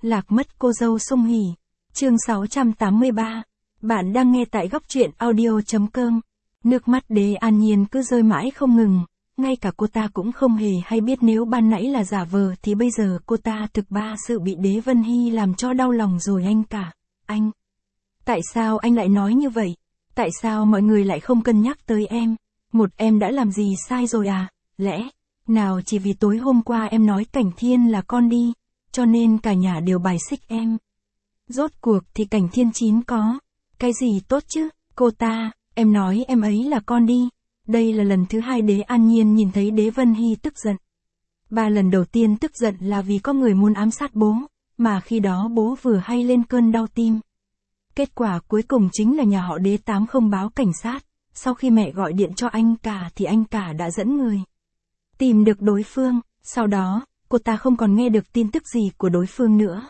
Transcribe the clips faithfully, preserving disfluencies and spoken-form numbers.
Lạc mất cô dâu Sung Hỉ. Chương sáu trăm tám mươi ba. Bạn đang nghe tại góc truyện audio chấm com. Nước mắt Đế An Nhiên cứ rơi mãi không ngừng, ngay cả cô ta cũng không hề hay biết nếu ban nãy là giả vờ thì bây giờ cô ta thực ba sự bị Đế Vân Hy làm cho đau lòng rồi anh cả. Anh. Tại sao anh lại nói như vậy? Tại sao mọi người lại không cân nhắc tới em? Một em đã làm gì sai rồi à? Lẽ nào chỉ vì tối hôm qua em nói Cảnh Thiên là con đi, cho nên cả nhà đều bài xích em? Rốt cuộc thì Cảnh Thiên Chín có cái gì tốt chứ? Cô ta, em nói em ấy là con đi. Đây là lần thứ hai Đế An Nhiên nhìn thấy Đế Vân Hy tức giận. Ba lần đầu tiên tức giận là vì có người muốn ám sát bố, mà khi đó bố vừa hay lên cơn đau tim. Kết quả cuối cùng chính là nhà họ Đế Tám không báo cảnh sát. Sau khi mẹ gọi điện cho anh cả thì anh cả đã dẫn người tìm được đối phương. Sau đó, cô ta không còn nghe được tin tức gì của đối phương nữa.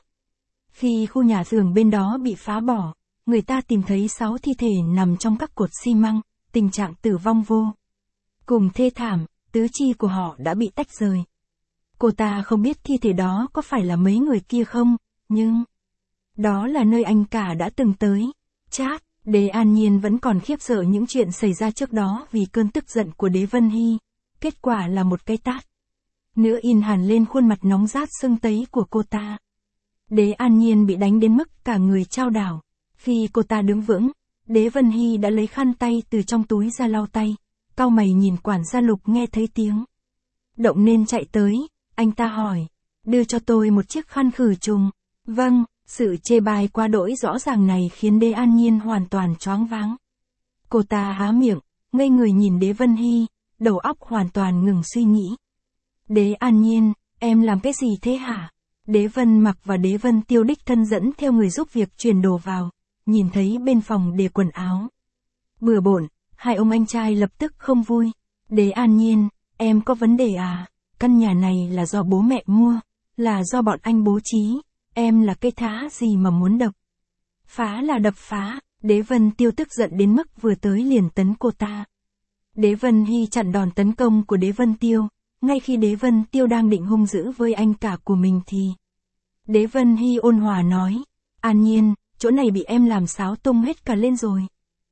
Khi khu nhà xưởng bên đó bị phá bỏ, người ta tìm thấy sáu thi thể nằm trong các cột xi măng, tình trạng tử vong vô cùng thê thảm, tứ chi của họ đã bị tách rời. Cô ta không biết thi thể đó có phải là mấy người kia không, nhưng đó là nơi anh cả đã từng tới. Chát, Đế An Nhiên vẫn còn khiếp sợ những chuyện xảy ra trước đó vì cơn tức giận của Đế Vân Hy. Kết quả là một cái tát nữa in hẳn lên khuôn mặt nóng rát sưng tấy của cô ta. Đế An Nhiên bị đánh đến mức cả người chao đảo. Khi cô ta đứng vững, Đế Vân Hy đã lấy khăn tay từ trong túi ra lau tay. Cau mày nhìn quản gia Lục nghe thấy tiếng động nên chạy tới. Anh ta hỏi, đưa cho tôi một chiếc khăn khử trùng. Vâng. Sự chê bai quá đỗi rõ ràng này khiến Đế An Nhiên hoàn toàn choáng váng. Cô ta há miệng, ngây người nhìn Đế Vân Hy, đầu óc hoàn toàn ngừng suy nghĩ. Đế An Nhiên, em làm cái gì thế hả? Đế Vân Mặc và Đế Vân Tiêu đích thân dẫn theo người giúp việc chuyển đồ vào, nhìn thấy bên phòng để quần áo bừa bộn, hai ông anh trai lập tức không vui. Đế An Nhiên, em có vấn đề à? Căn nhà này là do bố mẹ mua, là do bọn anh bố trí. Em là cây thá gì mà muốn đập phá là đập phá. Đế Vân Tiêu tức giận đến mức vừa tới liền tấn cô ta. Đế Vân Hy chặn đòn tấn công của Đế Vân Tiêu. Ngay khi Đế Vân Tiêu đang định hung dữ với anh cả của mình thì Đế Vân Hy ôn hòa nói, An Nhiên, chỗ này bị em làm xáo tung hết cả lên rồi.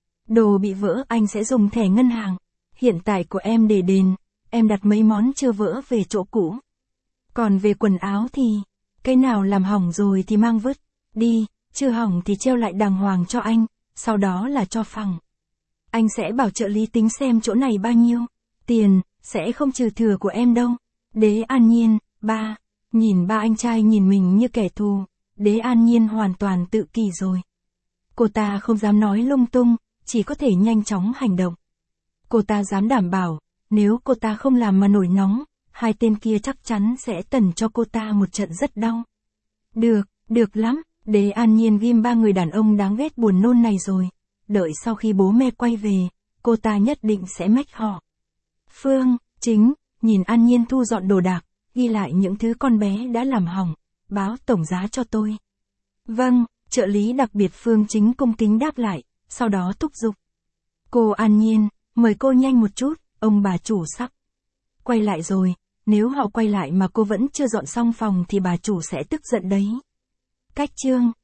Đồ bị vỡ anh sẽ dùng thẻ ngân hàng hiện tại của em để đền. Em đặt mấy món chưa vỡ về chỗ cũ. Còn về quần áo thì cái nào làm hỏng rồi thì mang vứt đi, chưa hỏng thì treo lại đàng hoàng cho anh, sau đó là cho phẳng. Anh sẽ bảo trợ lý tính xem chỗ này bao nhiêu tiền, sẽ không trừ thừa của em đâu. Đế An Nhiên, ba, nhìn ba anh trai nhìn mình như kẻ thù, Đế An Nhiên hoàn toàn tự kỷ rồi. Cô ta không dám nói lung tung, chỉ có thể nhanh chóng hành động. Cô ta dám đảm bảo, nếu cô ta không làm mà nổi nóng, hai tên kia chắc chắn sẽ tẩn cho cô ta một trận rất đau. Được, được lắm, Đế An Nhiên ghim ba người đàn ông đáng ghét buồn nôn này rồi. Đợi sau khi bố mẹ quay về, cô ta nhất định sẽ mách họ. Phương, Chính, nhìn An Nhiên thu dọn đồ đạc, ghi lại những thứ con bé đã làm hỏng, báo tổng giá cho tôi. Vâng, trợ lý đặc biệt Phương Chính cung kính đáp lại, sau đó thúc giục. Cô An Nhiên, mời cô nhanh một chút, ông bà chủ sắp quay lại rồi. Nếu họ quay lại mà cô vẫn chưa dọn xong phòng thì bà chủ sẽ tức giận đấy. Cách chương